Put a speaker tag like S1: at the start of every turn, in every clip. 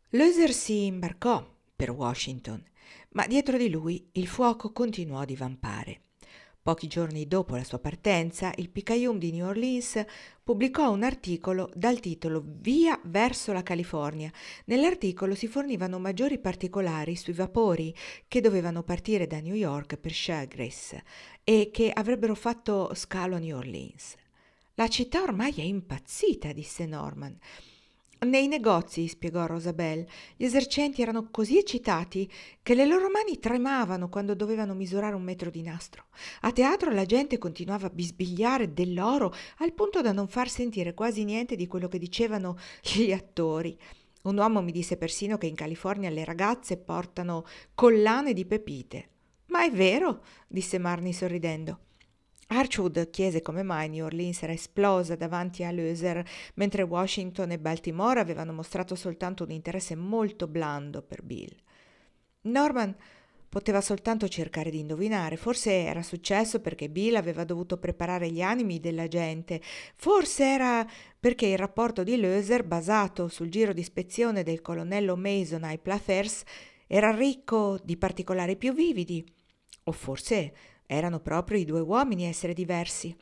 S1: Loeser si imbarcò per Washington, ma dietro di lui il fuoco continuò a divampare. Pochi giorni dopo la sua partenza, il Picayune di New Orleans pubblicò un articolo dal titolo Via verso la California. Nell'articolo si fornivano maggiori particolari sui vapori che dovevano partire da New York per Chagres e che avrebbero fatto scalo a New Orleans. La città ormai è impazzita, disse Norman. Nei negozi, spiegò Rosabelle, gli esercenti erano così eccitati che le loro mani tremavano quando dovevano misurare un metro di nastro. A teatro la gente continuava a bisbigliare dell'oro al punto da non far sentire quasi niente di quello che dicevano gli attori. Un uomo mi disse persino che in California le ragazze portano collane di pepite. Ma è vero, disse Marnie sorridendo. Archwood chiese come mai New Orleans era esplosa davanti a Loeser, mentre Washington e Baltimore avevano mostrato soltanto un interesse molto blando per Bill. Norman poteva soltanto cercare di indovinare. Forse era successo perché Bill aveva dovuto preparare gli animi della gente, forse era perché il rapporto di Loeser, basato sul giro di ispezione del colonnello Mason ai Plathers, era ricco di particolari più vividi, o forse erano proprio i due uomini a essere diversi.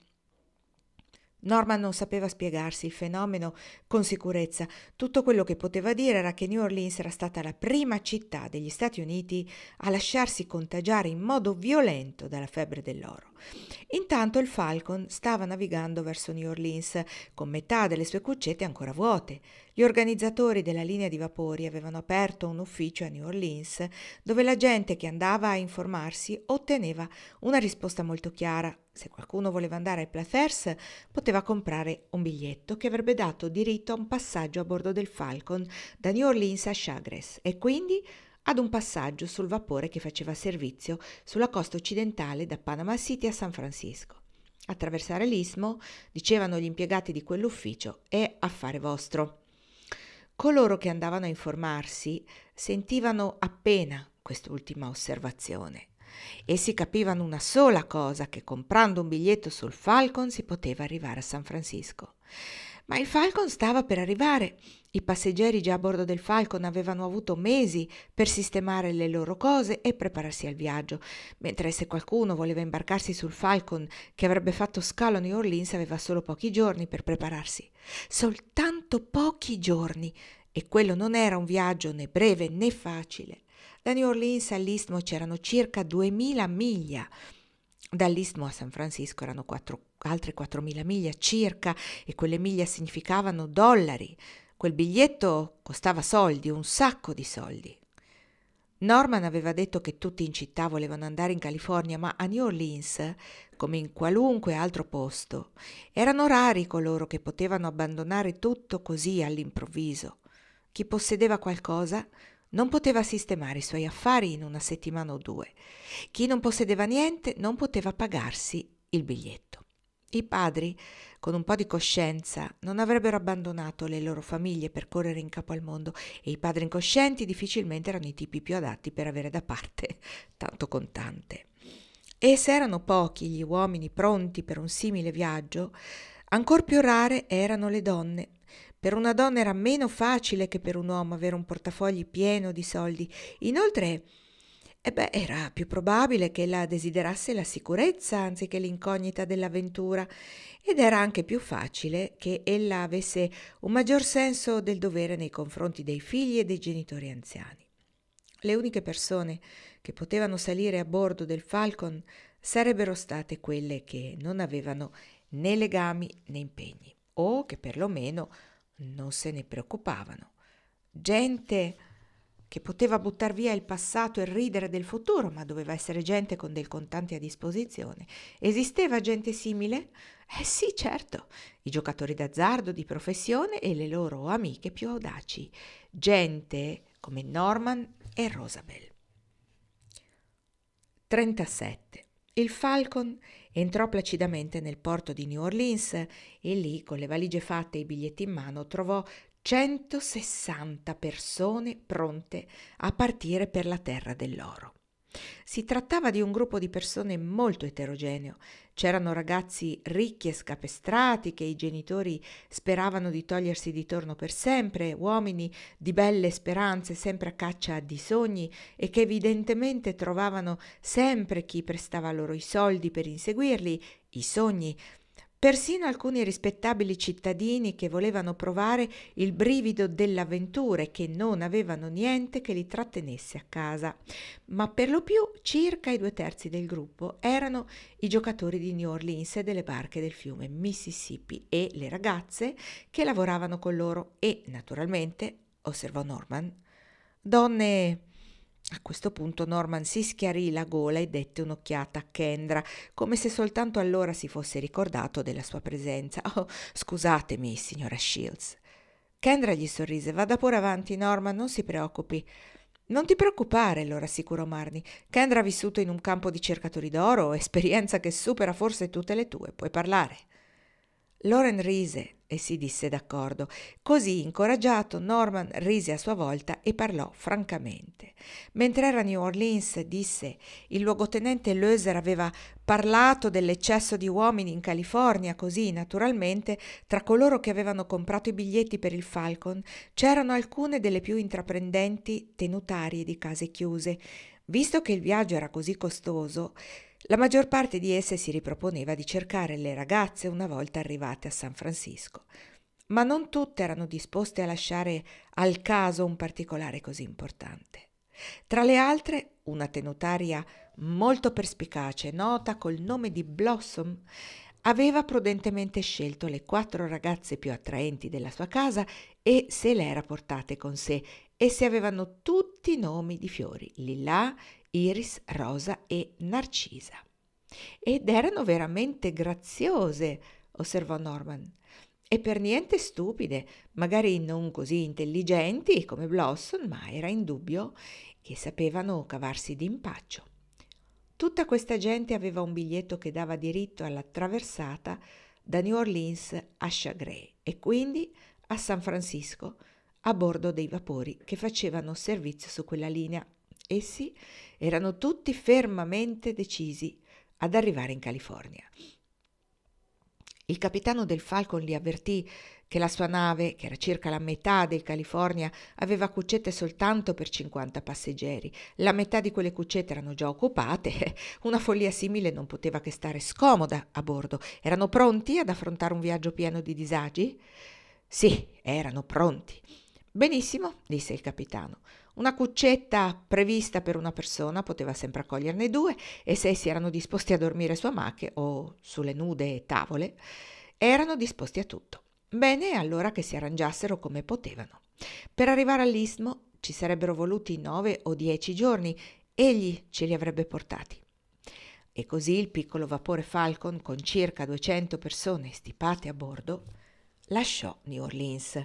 S1: Norman non sapeva spiegarsi il fenomeno con sicurezza. Tutto quello che poteva dire era che New Orleans era stata la prima città degli Stati Uniti a lasciarsi contagiare in modo violento dalla febbre dell'oro. Intanto il Falcon stava navigando verso New Orleans, con metà delle sue cuccette ancora vuote. Gli organizzatori della linea di vapori avevano aperto un ufficio a New Orleans, dove la gente che andava a informarsi otteneva una risposta molto chiara. Se qualcuno voleva andare ai Plathers, poteva comprare un biglietto che avrebbe dato diritto a un passaggio a bordo del Falcon da New Orleans a Chagres e quindi ad un passaggio sul vapore che faceva servizio sulla costa occidentale da Panama City a San Francisco. Attraversare l'istmo, dicevano gli impiegati di quell'ufficio, è affare vostro. Coloro che andavano a informarsi sentivano appena quest'ultima osservazione. Essi capivano una sola cosa, che comprando un biglietto sul Falcon si poteva arrivare a San Francisco. Ma il Falcon stava per arrivare. I passeggeri già a bordo del Falcon avevano avuto mesi per sistemare le loro cose e prepararsi al viaggio, mentre se qualcuno voleva imbarcarsi sul Falcon che avrebbe fatto scalo a New Orleans aveva solo pochi giorni per prepararsi. Soltanto pochi giorni, e quello non era un viaggio né breve né facile. Da New Orleans all'Istmo c'erano circa 2000 miglia. Dall'Istmo a San Francisco erano altre 4000 miglia circa, e quelle miglia significavano dollari. Quel biglietto costava soldi, un sacco di soldi. Norman aveva detto che tutti in città volevano andare in California, ma a New Orleans, come in qualunque altro posto, erano rari coloro che potevano abbandonare tutto così all'improvviso. Chi possedeva qualcosa non poteva sistemare i suoi affari in una settimana o due. Chi non possedeva niente non poteva pagarsi il biglietto. I padri, con un po' di coscienza, non avrebbero abbandonato le loro famiglie per correre in capo al mondo, e i padri incoscienti difficilmente erano i tipi più adatti per avere da parte tanto contante. E se erano pochi gli uomini pronti per un simile viaggio, ancor più rare erano le donne. Per una donna era meno facile che per un uomo avere un portafogli pieno di soldi. Inoltre, era più probabile che ella desiderasse la sicurezza anziché l'incognita dell'avventura, ed era anche più facile che ella avesse un maggior senso del dovere nei confronti dei figli e dei genitori anziani. Le uniche persone che potevano salire a bordo del Falcon sarebbero state quelle che non avevano né legami né impegni, o che perlomeno non se ne preoccupavano. Gente che poteva buttar via il passato e ridere del futuro, ma doveva essere gente con del contante a disposizione. Esisteva gente simile? Sì, certo, i giocatori d'azzardo di professione e le loro amiche più audaci, gente come Norman e Rosabelle. 37. Il Falcon entrò placidamente nel porto di New Orleans e lì, con le valigie fatte e i biglietti in mano, trovò 160 persone pronte a partire per la terra dell'oro. Si trattava di un gruppo di persone molto eterogeneo. C'erano ragazzi ricchi e scapestrati che i genitori speravano di togliersi di torno per sempre, uomini di belle speranze sempre a caccia di sogni e che evidentemente trovavano sempre chi prestava loro i soldi per inseguirli, i sogni. Persino alcuni rispettabili cittadini che volevano provare il brivido dell'avventura e che non avevano niente che li trattenesse a casa. Ma per lo più circa i 2/3 del gruppo erano i giocatori di New Orleans e delle barche del fiume Mississippi e le ragazze che lavoravano con loro e, naturalmente, osservò Norman, donne. A questo punto Norman si schiarì la gola e dette un'occhiata a Kendra, come se soltanto allora si fosse ricordato della sua presenza. «Oh, scusatemi, signora Shields». Kendra gli sorrise. «Vada pure avanti, Norman, non si preoccupi». «Non ti preoccupare», lo rassicurò Marnie. «Kendra ha vissuto in un campo di cercatori d'oro, esperienza che supera forse tutte le tue. Puoi parlare». Lauren rise e si disse d'accordo. Così, incoraggiato, Norman rise a sua volta e parlò francamente. Mentre era a New Orleans, disse, il luogotenente Loeser aveva parlato dell'eccesso di uomini in California, così, naturalmente, tra coloro che avevano comprato i biglietti per il Falcon, c'erano alcune delle più intraprendenti tenutarie di case chiuse. Visto che il viaggio era così costoso, la maggior parte di esse si riproponeva di cercare le ragazze una volta arrivate a San Francisco, ma non tutte erano disposte a lasciare al caso un particolare così importante. Tra le altre, una tenutaria molto perspicace, nota col nome di Blossom, aveva prudentemente scelto le 4 ragazze più attraenti della sua casa e se le era portate con sé. Esse avevano tutti nomi di fiori: lillà, iris, rosa e narcisa. Ed erano veramente graziose, osservò Norman, e per niente stupide, magari non così intelligenti come Blossom, ma era indubbio che sapevano cavarsi d'impaccio. Tutta questa gente aveva un biglietto che dava diritto alla traversata da New Orleans a Chagres e quindi a San Francisco a bordo dei vapori che facevano servizio su quella linea. Essi erano tutti fermamente decisi ad arrivare in California. Il capitano del Falcon li avvertì che la sua nave, che era circa la metà del California, aveva cuccette soltanto per 50 passeggeri. La metà di quelle cuccette erano già occupate. Una follia simile non poteva che stare scomoda a bordo. Erano pronti ad affrontare un viaggio pieno di disagi? Sì, erano pronti. Benissimo, disse il capitano. Una cuccetta prevista per una persona poteva sempre accoglierne 2 e se essi erano disposti a dormire su amache o sulle nude tavole, erano disposti a tutto. Bene, allora che si arrangiassero come potevano. Per arrivare all'Istmo ci sarebbero voluti 9 o 10 giorni, egli ce li avrebbe portati. E così il piccolo vapore Falcon, con circa 200 persone stipate a bordo, lasciò New Orleans.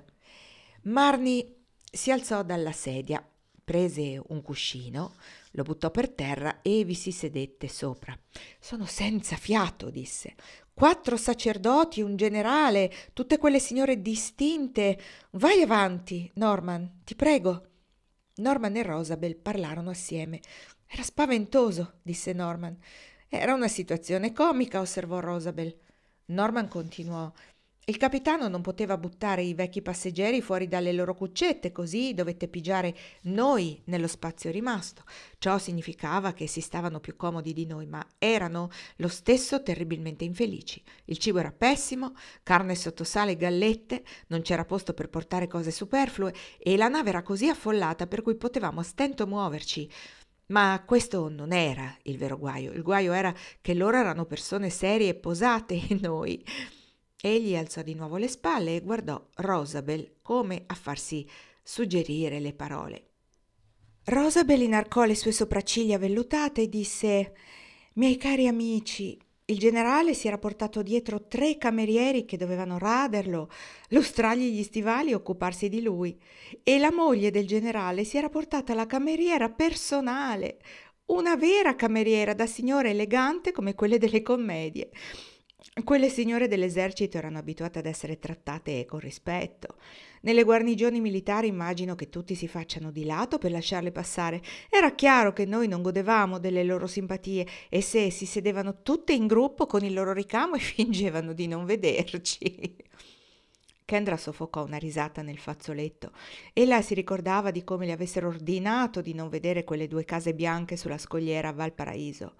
S1: Marnie si alzò dalla sedia, prese un cuscino, lo buttò per terra e vi si sedette sopra. «Sono senza fiato», disse. 4 sacerdoti, un generale, tutte quelle signore distinte. Vai avanti, Norman, ti prego. Norman e Rosabel parlarono assieme. «Era spaventoso», disse Norman. «Era una situazione comica», osservò Rosabel. Norman continuò. Il capitano non poteva buttare i vecchi passeggeri fuori dalle loro cuccette, così dovette pigiare noi nello spazio rimasto. Ciò significava che si stavano più comodi di noi, ma erano lo stesso terribilmente infelici. Il cibo era pessimo, carne sotto sale e gallette, non c'era posto per portare cose superflue e la nave era così affollata per cui potevamo a stento muoverci. Ma questo non era il vero guaio. Il guaio era che loro erano persone serie e posate e noi... Egli alzò di nuovo le spalle e guardò Rosabel come a farsi suggerire le parole. Rosabel inarcò le sue sopracciglia vellutate e disse: «Miei cari amici, il generale si era portato dietro 3 camerieri che dovevano raderlo, lustrargli gli stivali e occuparsi di lui, e la moglie del generale si era portata la cameriera personale, una vera cameriera da signora elegante come quelle delle commedie. Quelle signore dell'esercito erano abituate ad essere trattate con rispetto. Nelle guarnigioni militari immagino che tutti si facciano di lato per lasciarle passare. Era chiaro che noi non godevamo delle loro simpatie e se si sedevano tutte in gruppo con il loro ricamo e fingevano di non vederci. Kendra soffocò una risata nel fazzoletto. Ella si ricordava di come le avessero ordinato di non vedere quelle 2 case bianche sulla scogliera a Valparaíso.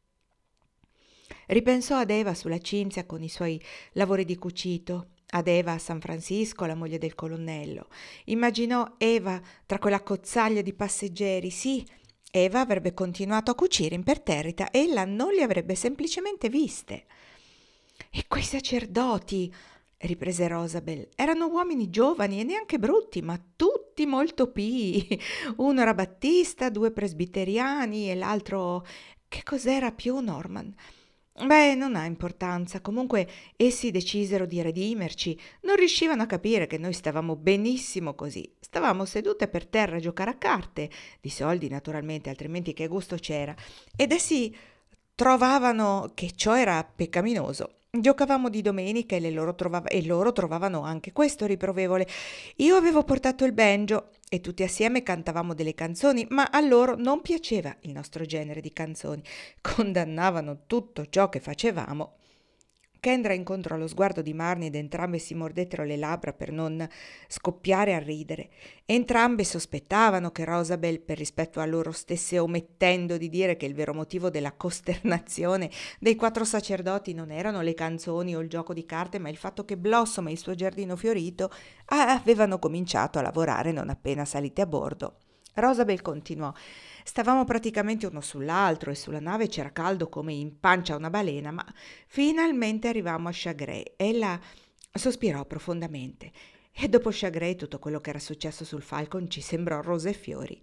S1: Ripensò ad Eva sulla Cinzia con i suoi lavori di cucito, ad Eva a San Francisco, la moglie del colonnello. Immaginò Eva tra quella cozzaglia di passeggeri. Sì, Eva avrebbe continuato a cucire imperterrita, ella non li avrebbe semplicemente viste. E quei sacerdoti, riprese Rosabel, erano uomini giovani e neanche brutti, ma tutti molto pii. Uno era battista, 2 presbiteriani e l'altro, che cos'era più, Norman? Beh, non ha importanza. Comunque essi decisero di redimerci. Non riuscivano a capire che noi stavamo benissimo così. Stavamo sedute per terra a giocare a carte, di soldi naturalmente, altrimenti che gusto c'era. Ed essi trovavano che ciò era peccaminoso. Giocavamo di domenica e loro trovavano anche questo riprovevole. Io avevo portato il banjo e tutti assieme cantavamo delle canzoni, ma a loro non piaceva il nostro genere di canzoni. Condannavano tutto ciò che facevamo. Kendra incontrò lo sguardo di Marnie ed entrambe si mordettero le labbra per non scoppiare a ridere. Entrambe sospettavano che Rosabel, per rispetto a loro, stesse omettendo di dire che il vero motivo della costernazione dei 4 sacerdoti non erano le canzoni o il gioco di carte, ma il fatto che Blossom e il suo giardino fiorito avevano cominciato a lavorare non appena salite a bordo. Rosabel continuò. Stavamo praticamente uno sull'altro e sulla nave c'era caldo come in pancia a una balena, ma finalmente arrivammo a Chagres. Ella sospirò profondamente e dopo Chagres tutto quello che era successo sul Falcon ci sembrò rose e fiori.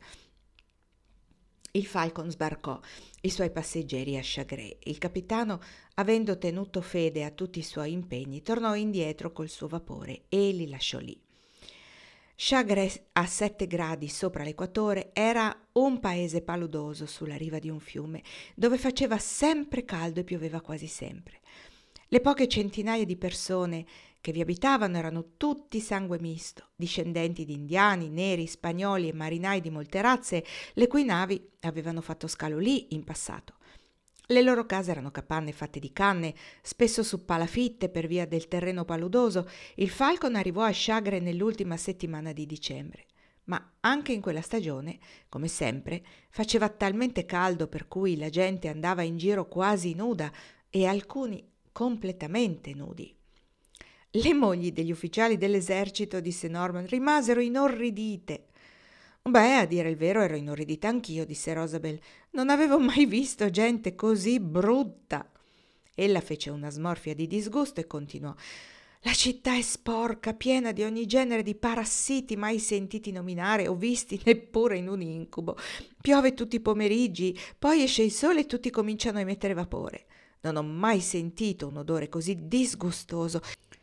S1: Il Falcon sbarcò i suoi passeggeri a Chagres. Il capitano, avendo tenuto fede a tutti i suoi impegni, tornò indietro col suo vapore e li lasciò lì. Chagres, a 7 gradi sopra l'equatore, era un paese paludoso sulla riva di un fiume, dove faceva sempre caldo e pioveva quasi sempre. Le poche centinaia di persone che vi abitavano erano tutti sangue misto, discendenti di indiani, neri, spagnoli e marinai di molte razze, le cui navi avevano fatto scalo lì in passato. Le loro case erano capanne fatte di canne, spesso su palafitte per via del terreno paludoso. Il Falcon arrivò a Chagres nell'ultima settimana di dicembre. Ma anche in quella stagione, come sempre, faceva talmente caldo per cui la gente andava in giro quasi nuda e alcuni completamente nudi. Le mogli degli ufficiali dell'esercito, disse Norman, rimasero inorridite. Beh, a dire il vero ero inorridita anch'io, disse Rosabel. Non avevo mai visto gente così brutta. Ella fece una smorfia di disgusto e continuò. La città è sporca, piena di ogni genere di parassiti mai sentiti nominare o visti neppure in un incubo. Piove tutti i pomeriggi, poi esce il sole e tutti cominciano a emettere vapore. Non ho mai sentito un odore così disgustoso.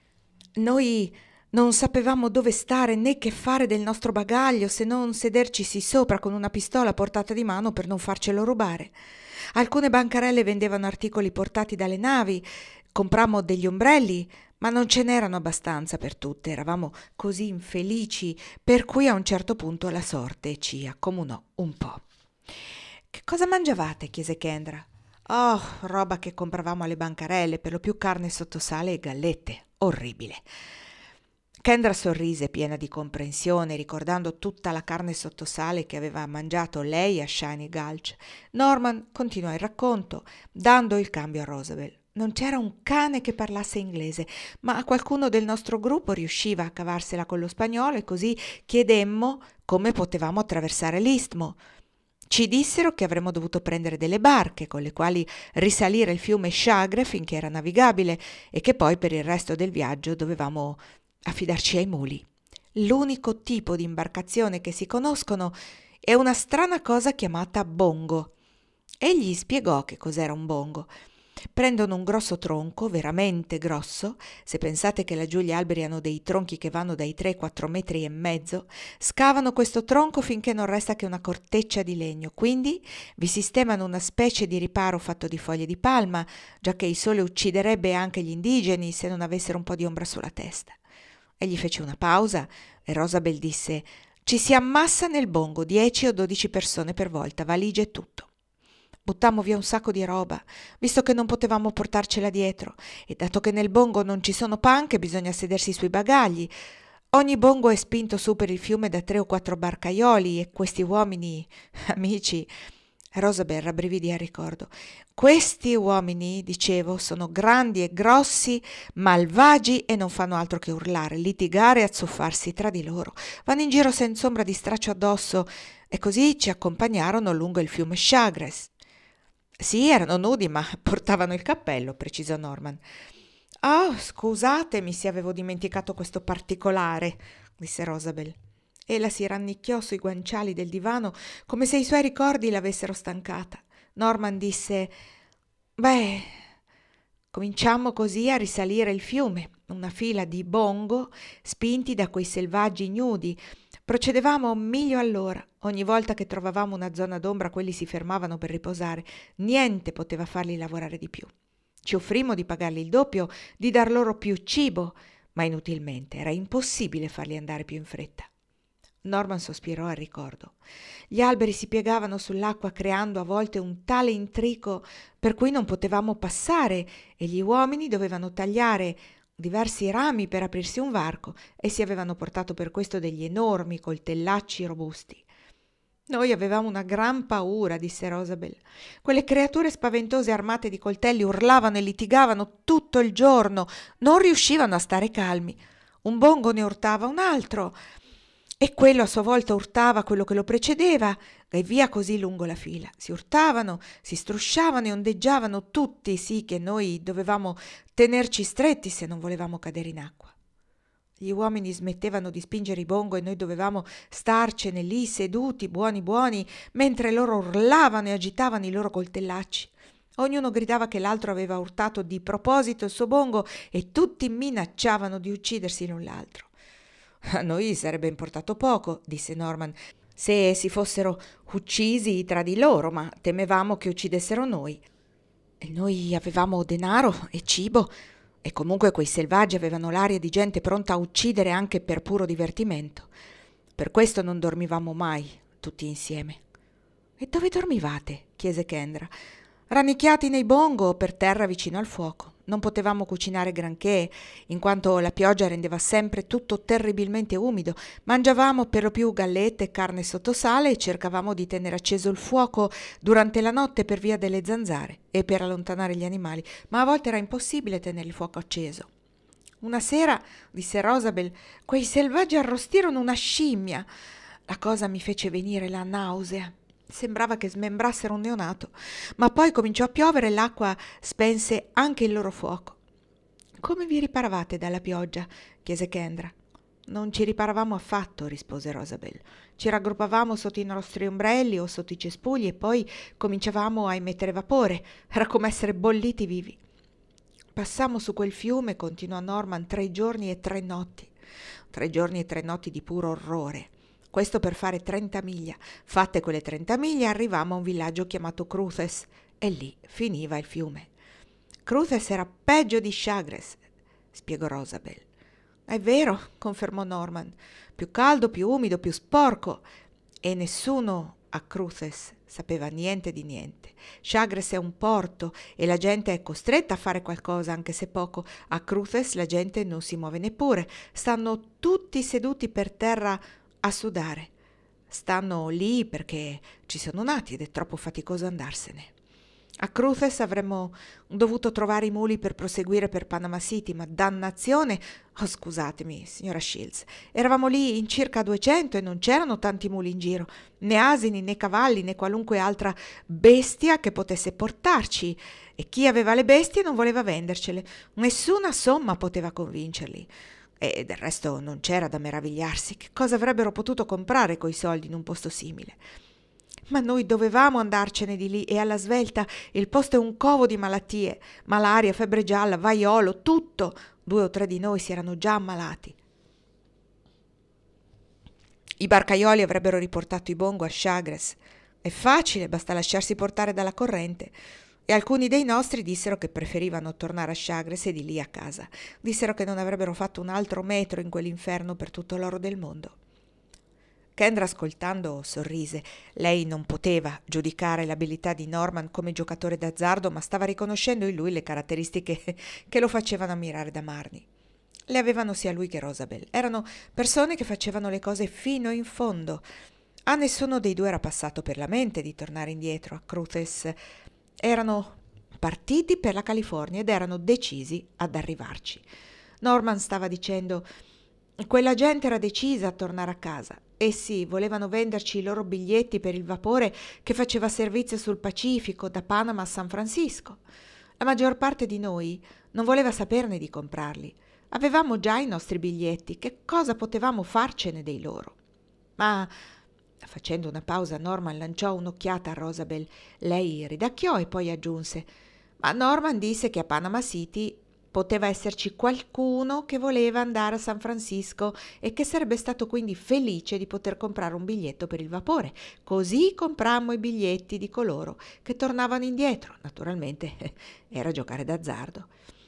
S1: Noi non sapevamo dove stare né che fare del nostro bagaglio se non sedercisi sopra con una pistola a portata di mano per non farcelo rubare. Alcune bancarelle vendevano articoli portati dalle navi, comprammo degli ombrelli, ma non ce n'erano abbastanza per tutte, eravamo così infelici, per cui a un certo punto la sorte ci accomunò un po'. «Che cosa mangiavate?» chiese Kendra. «Oh, roba che compravamo alle bancarelle, per lo più carne sottosale e gallette. Orribile!» Kendra sorrise piena di comprensione, ricordando tutta la carne sottosale che aveva mangiato lei a Shiny Gulch. Norman continuò il racconto, dando il cambio a Rosabel. Non c'era un cane che parlasse inglese, ma qualcuno del nostro gruppo riusciva a cavarsela con lo spagnolo e così chiedemmo come potevamo attraversare l'istmo. Ci dissero che avremmo dovuto prendere delle barche con le quali risalire il fiume Chagres finché era navigabile e che poi per il resto del viaggio dovevamo affidarci ai muli. L'unico tipo di imbarcazione che si conoscono è una strana cosa chiamata bongo. Egli spiegò che cos'era un bongo. Prendono un grosso tronco, veramente grosso, se pensate che laggiù gli alberi hanno dei tronchi che vanno dai 3 ai 4 metri e mezzo, scavano questo tronco finché non resta che una corteccia di legno, quindi vi sistemano una specie di riparo fatto di foglie di palma, giacché il sole ucciderebbe anche gli indigeni se non avessero un po' di ombra sulla testa. Egli fece una pausa e Rosabel disse: «Ci si ammassa nel bongo 10 o 12 persone per volta, valigie e tutto». Buttammo via un sacco di roba, visto che non potevamo portarcela dietro, e dato che nel bongo non ci sono panche, bisogna sedersi sui bagagli. Ogni bongo è spinto su per il fiume da 3 o 4 barcaioli e questi uomini, amici, Rosabel rabbrividì al ricordo. Questi uomini, dicevo, sono grandi e grossi, malvagi e non fanno altro che urlare, litigare e azzuffarsi tra di loro. Vanno in giro senza ombra di straccio addosso e così ci accompagnarono lungo il fiume Chagres. Sì, erano nudi, ma portavano il cappello, precisò Norman. «Oh, scusatemi se avevo dimenticato questo particolare», disse Rosabel. Ella si rannicchiò sui guanciali del divano come se i suoi ricordi l'avessero stancata. Norman disse: «Beh, cominciammo così a risalire il fiume, una fila di bongo spinti da quei selvaggi ignudi. Procedevamo miglio all'ora. Ogni volta che trovavamo una zona d'ombra quelli si fermavano per riposare. Niente poteva farli lavorare di più. Ci offrimmo di pagarli il doppio, di dar loro più cibo, ma inutilmente, era impossibile farli andare più in fretta». Norman sospirò al ricordo. Gli alberi si piegavano sull'acqua creando a volte un tale intrico per cui non potevamo passare e gli uomini dovevano tagliare diversi rami per aprirsi un varco e si avevano portato per questo degli enormi coltellacci robusti. «Noi avevamo una gran paura», disse Rosabel. «Quelle creature spaventose armate di coltelli urlavano e litigavano tutto il giorno, non riuscivano a stare calmi. Un bongo ne urtava un altro e quello a sua volta urtava quello che lo precedeva e via così lungo la fila. Si urtavano, si strusciavano e ondeggiavano tutti, sì che noi dovevamo tenerci stretti se non volevamo cadere in acqua. Gli uomini smettevano di spingere i bongo e noi dovevamo starcene lì seduti, buoni buoni, mentre loro urlavano e agitavano i loro coltellacci. Ognuno gridava che l'altro aveva urtato di proposito il suo bongo e tutti minacciavano di uccidersi l'un l'altro. «A noi sarebbe importato poco», disse Norman, «se si fossero uccisi tra di loro, ma temevamo che uccidessero noi. E noi avevamo denaro e cibo, e comunque quei selvaggi avevano l'aria di gente pronta a uccidere anche per puro divertimento. Per questo non dormivamo mai, tutti insieme». «E dove dormivate?» chiese Kendra. «Rannicchiati nei bongo o per terra vicino al fuoco. Non potevamo cucinare granché, in quanto la pioggia rendeva sempre tutto terribilmente umido. Mangiavamo per lo più gallette e carne sottosale e cercavamo di tenere acceso il fuoco durante la notte per via delle zanzare e per allontanare gli animali, ma a volte era impossibile tenere il fuoco acceso. Una sera, disse Rosabel, quei selvaggi arrostirono una scimmia. La cosa mi fece venire la nausea. Sembrava che smembrassero un neonato, ma poi cominciò a piovere e l'acqua spense anche il loro fuoco». «Come vi riparavate dalla pioggia?» chiese Kendra. «Non ci riparavamo affatto», rispose Rosabel. «Ci raggruppavamo sotto i nostri ombrelli o sotto i cespugli e poi cominciavamo a emettere vapore. Era come essere bolliti vivi. Passammo su quel fiume», continuò Norman, 3 giorni e 3 notti. 3 giorni e 3 notti di puro orrore. Questo per fare 30 miglia. Fatte quelle 30 miglia arrivammo a un villaggio chiamato Cruces e lì finiva il fiume». «Cruces era peggio di Chagres», spiegò Rosabel. «È vero», confermò Norman. «Più caldo, più umido, più sporco. E nessuno a Cruces sapeva niente di niente. Chagres è un porto e la gente è costretta a fare qualcosa, anche se poco. A Cruces la gente non si muove neppure. Stanno tutti seduti per terra a sudare. Stanno lì perché ci sono nati ed è troppo faticoso andarsene. A Cruces avremmo dovuto trovare i muli per proseguire per Panama City, ma dannazione, oh scusatemi signora Shields, eravamo lì in circa 200 e non c'erano tanti muli in giro, né asini né cavalli né qualunque altra bestia che potesse portarci, e chi aveva le bestie non voleva vendercele, nessuna somma poteva convincerli. E del resto non c'era da meravigliarsi, che cosa avrebbero potuto comprare coi soldi in un posto simile. Ma noi dovevamo andarcene di lì e alla svelta il posto è un covo di malattie, malaria, febbre gialla, vaiolo, tutto. 2 o 3 di noi si erano già ammalati. I barcaioli avrebbero riportato i bongo a Chagres. È facile, basta lasciarsi portare dalla corrente. E alcuni dei nostri dissero che preferivano tornare a Chagres e di lì a casa. Dissero che non avrebbero fatto un altro metro in quell'inferno per tutto l'oro del mondo. Kendra, ascoltando, sorrise. Lei non poteva giudicare l'abilità di Norman come giocatore d'azzardo, ma stava riconoscendo in lui le caratteristiche che lo facevano ammirare da Marnie. Le avevano sia lui che Rosabel. Erano persone che facevano le cose fino in fondo. A nessuno dei due era passato per la mente di tornare indietro a Cruces. Erano partiti per la California ed erano decisi ad arrivarci. Norman stava dicendo: quella gente era decisa a tornare a casa. Essi volevano venderci i loro biglietti per il vapore che faceva servizio sul Pacifico da Panama a San Francisco. La maggior parte di noi non voleva saperne di comprarli. Avevamo già i nostri biglietti, che cosa potevamo farcene dei loro? Ma, facendo una pausa, Norman lanciò un'occhiata a Rosabel. Lei ridacchiò e poi aggiunse: ma Norman disse che a Panama City poteva esserci qualcuno che voleva andare a San Francisco e che sarebbe stato quindi felice di poter comprare un biglietto per il vapore. Così comprammo i biglietti di coloro che tornavano indietro. Naturalmente era giocare d'azzardo.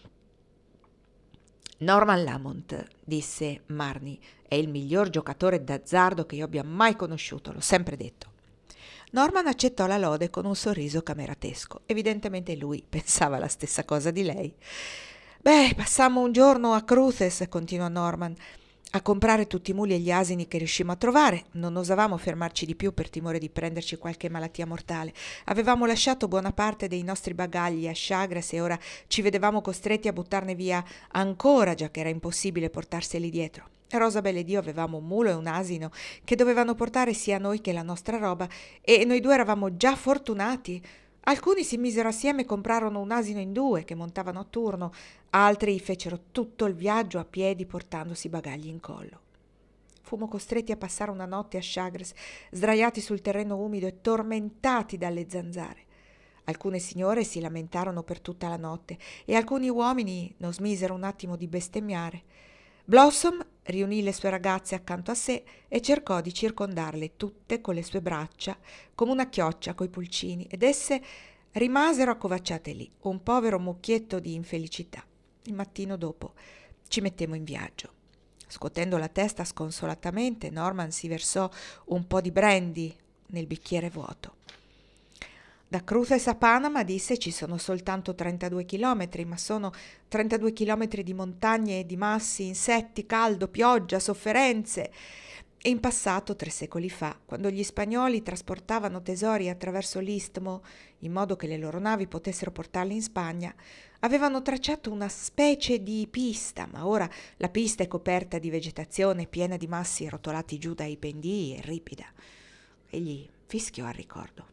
S1: Norman Lamont, disse Marnie, è il miglior giocatore d'azzardo che io abbia mai conosciuto, l'ho sempre detto. Norman accettò la lode con un sorriso cameratesco. Evidentemente lui pensava la stessa cosa di lei. Beh, passammo un giorno a Cruces, continuò Norman, a comprare tutti i muli e gli asini che riuscimmo a trovare. Non osavamo fermarci di più per timore di prenderci qualche malattia mortale. Avevamo lasciato buona parte dei nostri bagagli a Chagres e ora ci vedevamo costretti a buttarne via ancora, già che era impossibile portarseli dietro. Rosabel ed io avevamo un mulo e un asino che dovevano portare sia noi che la nostra roba, e noi due eravamo già fortunati. Alcuni si misero assieme e comprarono un asino in 2 che montavano a turno, altri fecero tutto il viaggio a piedi portandosi i bagagli in collo. Fummo costretti a passare una notte a Chagres, sdraiati sul terreno umido e tormentati dalle zanzare. Alcune signore si lamentarono per tutta la notte e alcuni uomini non smisero un attimo di bestemmiare. Blossom riunì le sue ragazze accanto a sé e cercò di circondarle tutte con le sue braccia come una chioccia coi pulcini, ed esse rimasero accovacciate lì, un povero mucchietto di infelicità. Il mattino dopo ci mettemmo in viaggio. Scuotendo la testa sconsolatamente, Norman si versò un po' di brandy nel bicchiere vuoto. Da Cruces a Panama, disse, ci sono soltanto 32 chilometri, ma sono 32 chilometri di montagne e di massi, insetti, caldo, pioggia, sofferenze. E in passato, 3 secoli fa, quando gli spagnoli trasportavano tesori attraverso l'istmo, in modo che le loro navi potessero portarli in Spagna, avevano tracciato una specie di pista, ma ora la pista è coperta di vegetazione piena di massi rotolati giù dai pendii e ripida. Egli fischiò al ricordo.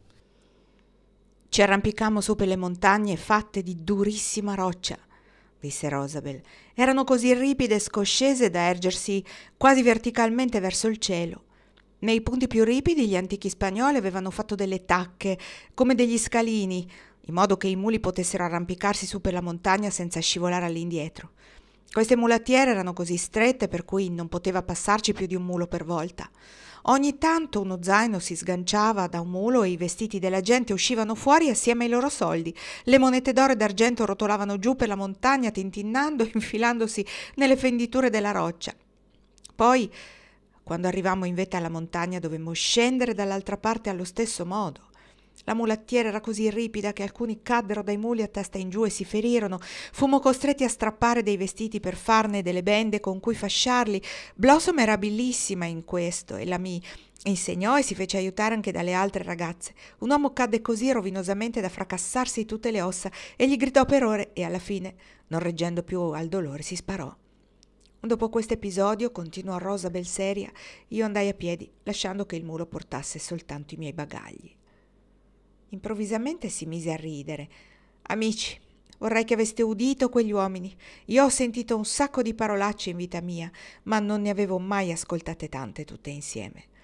S1: Ci arrampicammo su per le montagne fatte di durissima roccia, disse Rosabel. Erano così ripide e scoscese da ergersi quasi verticalmente verso il cielo. Nei punti più ripidi gli antichi spagnoli avevano fatto delle tacche, come degli scalini, in modo che i muli potessero arrampicarsi su per la montagna senza scivolare all'indietro. Queste mulattiere erano così strette per cui non poteva passarci più di un mulo per volta. Ogni tanto uno zaino si sganciava da un mulo e i vestiti della gente uscivano fuori assieme ai loro soldi. Le monete d'oro e d'argento rotolavano giù per la montagna tintinnando e infilandosi nelle fenditure della roccia. Poi, quando arrivammo in vetta alla montagna, dovemmo scendere dall'altra parte allo stesso modo. La mulattiera era così ripida che alcuni caddero dai muli a testa in giù e si ferirono. Fummo costretti a strappare dei vestiti per farne delle bende con cui fasciarli. Blossom era abilissima in questo e la mi insegnò e si fece aiutare anche dalle altre ragazze. Un uomo cadde così rovinosamente da fracassarsi tutte le ossa e gli gridò per ore e alla fine, non reggendo più al dolore, si sparò. Dopo questo episodio, continuò Rosabel seria, io andai a piedi, lasciando che il mulo portasse soltanto i miei bagagli. Improvvisamente si mise a ridere. Amici, vorrei che aveste udito quegli uomini. Io ho sentito un sacco di parolacce in vita mia, ma non ne avevo mai ascoltate tante tutte insieme.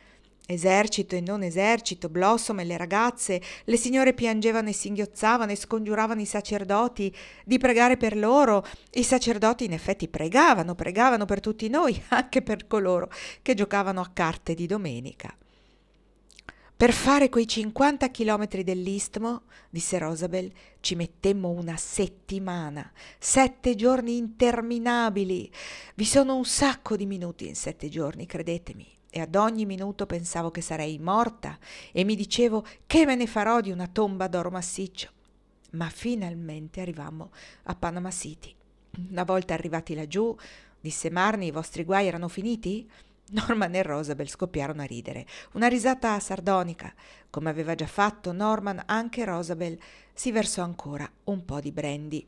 S1: Esercito e non esercito, Blossom e le ragazze, le signore piangevano e singhiozzavano e scongiuravano i sacerdoti di pregare per loro. I sacerdoti in effetti pregavano per tutti noi, anche per coloro che giocavano a carte di domenica. Per fare quei 50 chilometri dell'Istmo, disse Rosabel, ci mettemmo una settimana, 7 giorni interminabili. Vi sono un sacco di minuti in 7 giorni, credetemi. E ad ogni minuto pensavo che sarei morta e mi dicevo che me ne farò di una tomba d'oro massiccio. Ma finalmente arrivammo a Panama City. Una volta arrivati laggiù, disse Marnie, i vostri guai erano finiti? Norman e Rosabel scoppiarono a ridere, una risata sardonica. Come aveva già fatto Norman, anche Rosabel si versò ancora un po' di brandy.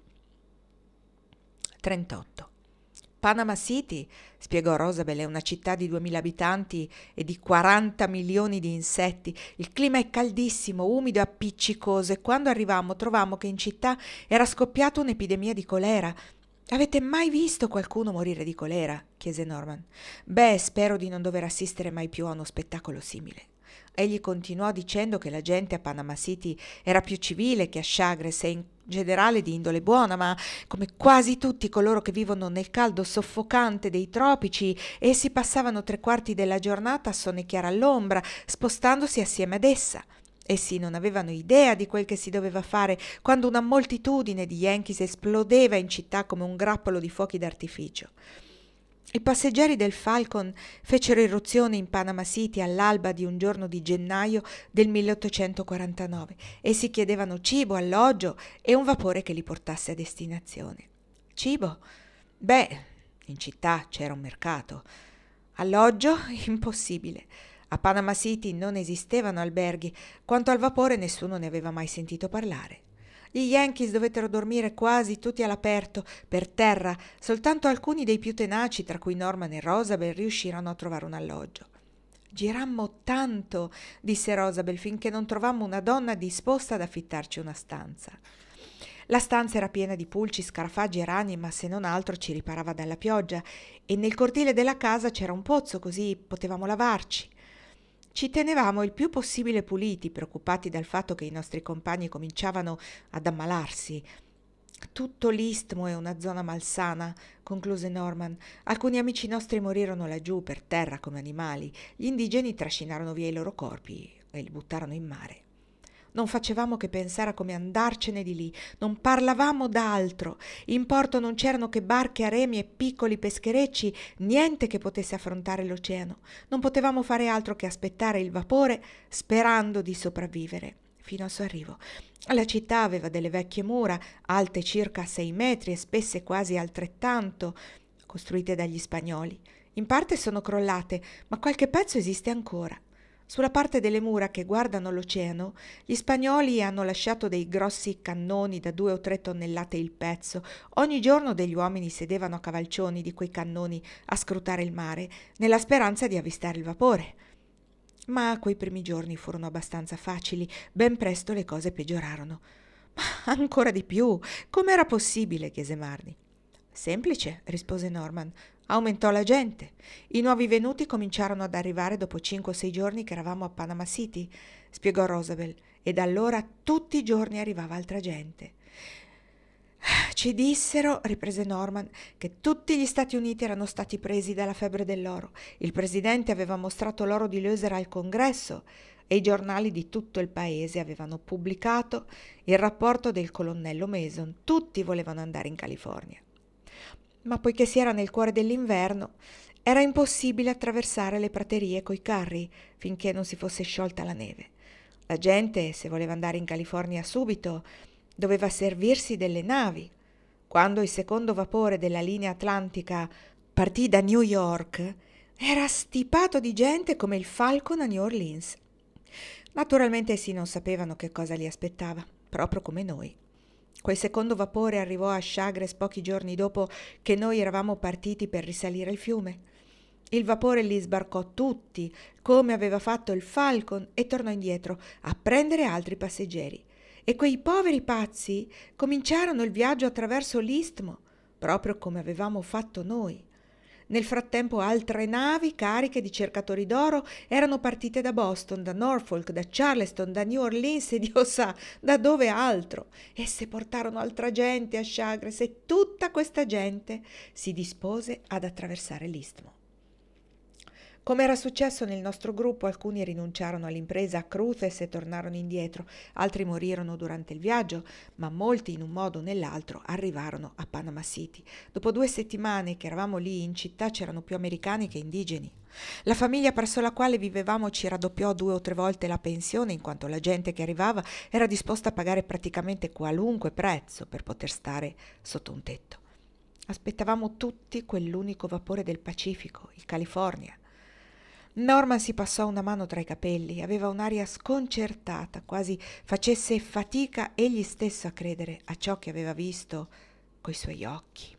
S1: 38. Panama City, spiegò Rosabel, è una città di 2000 abitanti e di 40 milioni di insetti. Il clima è caldissimo, umido e appiccicoso e quando arrivammo trovammo che in città era scoppiata un'epidemia di colera. Avete mai visto qualcuno morire di colera? Chiese Norman. Beh, spero di non dover assistere mai più a uno spettacolo simile. Egli continuò dicendo che la gente a Panama City era più civile che a Chagres e in generale di indole buona, ma come quasi tutti coloro che vivono nel caldo soffocante dei tropici, essi passavano 3/4 della giornata a sonnecchiare all'ombra, spostandosi assieme ad essa. Essi non avevano idea di quel che si doveva fare quando una moltitudine di Yankees esplodeva in città come un grappolo di fuochi d'artificio. I passeggeri del Falcon fecero irruzione in Panama City all'alba di un giorno di gennaio del 1849 e si chiedevano cibo, alloggio e un vapore che li portasse a destinazione. Cibo? Beh, in città c'era un mercato. Alloggio? Impossibile. A Panama City non esistevano alberghi, quanto al vapore nessuno ne aveva mai sentito parlare. Gli Yankees dovettero dormire quasi tutti all'aperto, per terra, soltanto alcuni dei più tenaci, tra cui Norman e Rosabel, riuscirono a trovare un alloggio. Girammo tanto, disse Rosabel, finché non trovammo una donna disposta ad affittarci una stanza. La stanza era piena di pulci, scarafaggi e ragni, ma se non altro ci riparava dalla pioggia, e nel cortile della casa c'era un pozzo, così potevamo lavarci. Ci tenevamo il più possibile puliti, preoccupati dal fatto che i nostri compagni cominciavano ad ammalarsi. Tutto l'Istmo è una zona malsana, concluse Norman. Alcuni amici nostri morirono laggiù per terra come animali. Gli indigeni trascinarono via i loro corpi e li buttarono in mare. Non facevamo che pensare a come andarcene di lì, non parlavamo d'altro. In porto non c'erano che barche a remi e piccoli pescherecci, niente che potesse affrontare l'oceano. Non potevamo fare altro che aspettare il vapore, sperando di sopravvivere fino al suo arrivo. La città aveva delle vecchie mura, alte circa 6 metri e spesse quasi altrettanto, costruite dagli spagnoli. In parte sono crollate, ma qualche pezzo esiste ancora. Sulla parte delle mura che guardano l'oceano, gli spagnoli hanno lasciato dei grossi cannoni da 2 o 3 tonnellate il pezzo. Ogni giorno degli uomini sedevano a cavalcioni di quei cannoni a scrutare il mare, nella speranza di avvistare il vapore. Ma quei primi giorni furono abbastanza facili, ben presto le cose peggiorarono. Ma ancora di più, com'era possibile? Chiese Marnie. Semplice, rispose Norman. Aumentò la gente. I nuovi venuti cominciarono ad arrivare dopo 5 o 6 giorni che eravamo a Panama City, spiegò Rosabel, e da allora tutti i giorni arrivava altra gente. Ci dissero, riprese Norman, che tutti gli Stati Uniti erano stati presi dalla febbre dell'oro. Il presidente aveva mostrato l'oro di Loeser al Congresso e i giornali di tutto il paese avevano pubblicato il rapporto del colonnello Mason. Tutti volevano andare in California. Ma poiché si era nel cuore dell'inverno, era impossibile attraversare le praterie coi carri finché non si fosse sciolta la neve. La gente, se voleva andare in California subito, doveva servirsi delle navi. Quando il secondo vapore della linea atlantica partì da New York, era stipato di gente come il Falcon a New Orleans. Naturalmente essi non sapevano che cosa li aspettava, proprio come noi. Quel secondo vapore arrivò a Chagres pochi giorni dopo che noi eravamo partiti per risalire il fiume. Il vapore li sbarcò tutti, come aveva fatto il Falcon, e tornò indietro a prendere altri passeggeri. E quei poveri pazzi cominciarono il viaggio attraverso l'Istmo, proprio come avevamo fatto noi. Nel frattempo altre navi cariche di cercatori d'oro erano partite da Boston, da Norfolk, da Charleston, da New Orleans e Dio sa da dove altro. Esse portarono altra gente a Chagres e tutta questa gente si dispose ad attraversare l'istmo. Come era successo nel nostro gruppo, alcuni rinunciarono all'impresa a Cruces e tornarono indietro, altri morirono durante il viaggio, ma molti in un modo o nell'altro arrivarono a Panama City. Dopo 2 settimane che eravamo lì, in città c'erano più americani che indigeni. La famiglia presso la quale vivevamo ci raddoppiò 2 o 3 volte la pensione, in quanto la gente che arrivava era disposta a pagare praticamente qualunque prezzo per poter stare sotto un tetto. Aspettavamo tutti quell'unico vapore del Pacifico, il California. Norman si passò una mano tra i capelli, aveva un'aria sconcertata, quasi facesse fatica egli stesso a credere a ciò che aveva visto coi suoi occhi.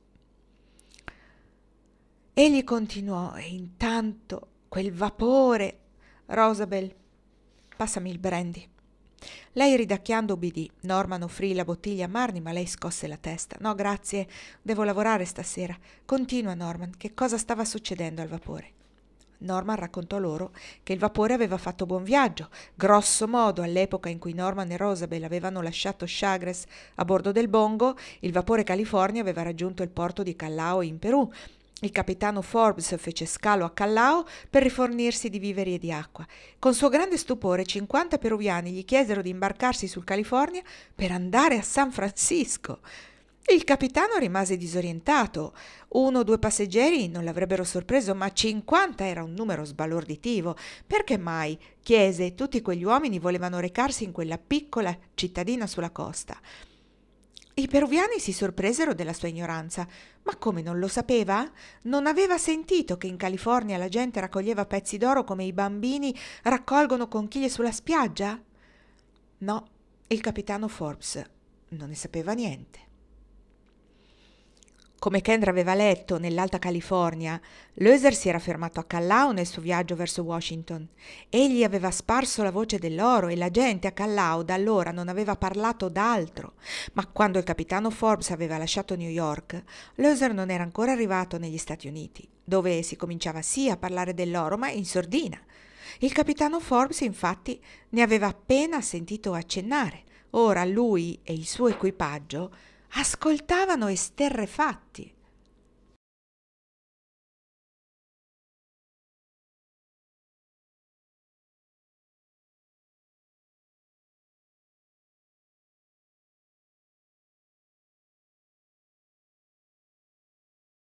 S1: Egli continuò e intanto quel vapore... Rosabel, passami il brandy. Lei ridacchiando ubbidì. Norman offrì la bottiglia a Marnie, ma lei scosse la testa. No, grazie, devo lavorare stasera. Continua, Norman, che cosa stava succedendo al vapore? Norman raccontò loro che il vapore aveva fatto buon viaggio. Grosso modo, all'epoca in cui Norman e Rosabel avevano lasciato Chagres a bordo del Bongo, il vapore California aveva raggiunto il porto di Callao in Perù. Il capitano Forbes fece scalo a Callao per rifornirsi di viveri e di acqua. Con suo grande stupore 50 peruviani gli chiesero di imbarcarsi sul California per andare a San Francisco. Il capitano rimase disorientato. 1 o 2 passeggeri non l'avrebbero sorpreso, ma 50 era un numero sbalorditivo. Perché mai, chiese, tutti quegli uomini volevano recarsi in quella piccola cittadina sulla costa? I peruviani si sorpresero della sua ignoranza. Ma come, non lo sapeva? Non aveva sentito che in California la gente raccoglieva pezzi d'oro come i bambini raccolgono conchiglie sulla spiaggia? No, il capitano Forbes non ne sapeva niente. Come Kendra aveva letto nell'Alta California, Loeser si era fermato a Callao nel suo viaggio verso Washington. Egli aveva sparso la voce dell'oro e la gente a Callao da allora non aveva parlato d'altro. Ma quando il capitano Forbes aveva lasciato New York, Loeser non era ancora arrivato negli Stati Uniti, dove si cominciava sì a parlare dell'oro, ma in sordina. Il capitano Forbes, infatti, ne aveva appena sentito accennare. Ora lui e il suo equipaggio ascoltavano esterrefatti.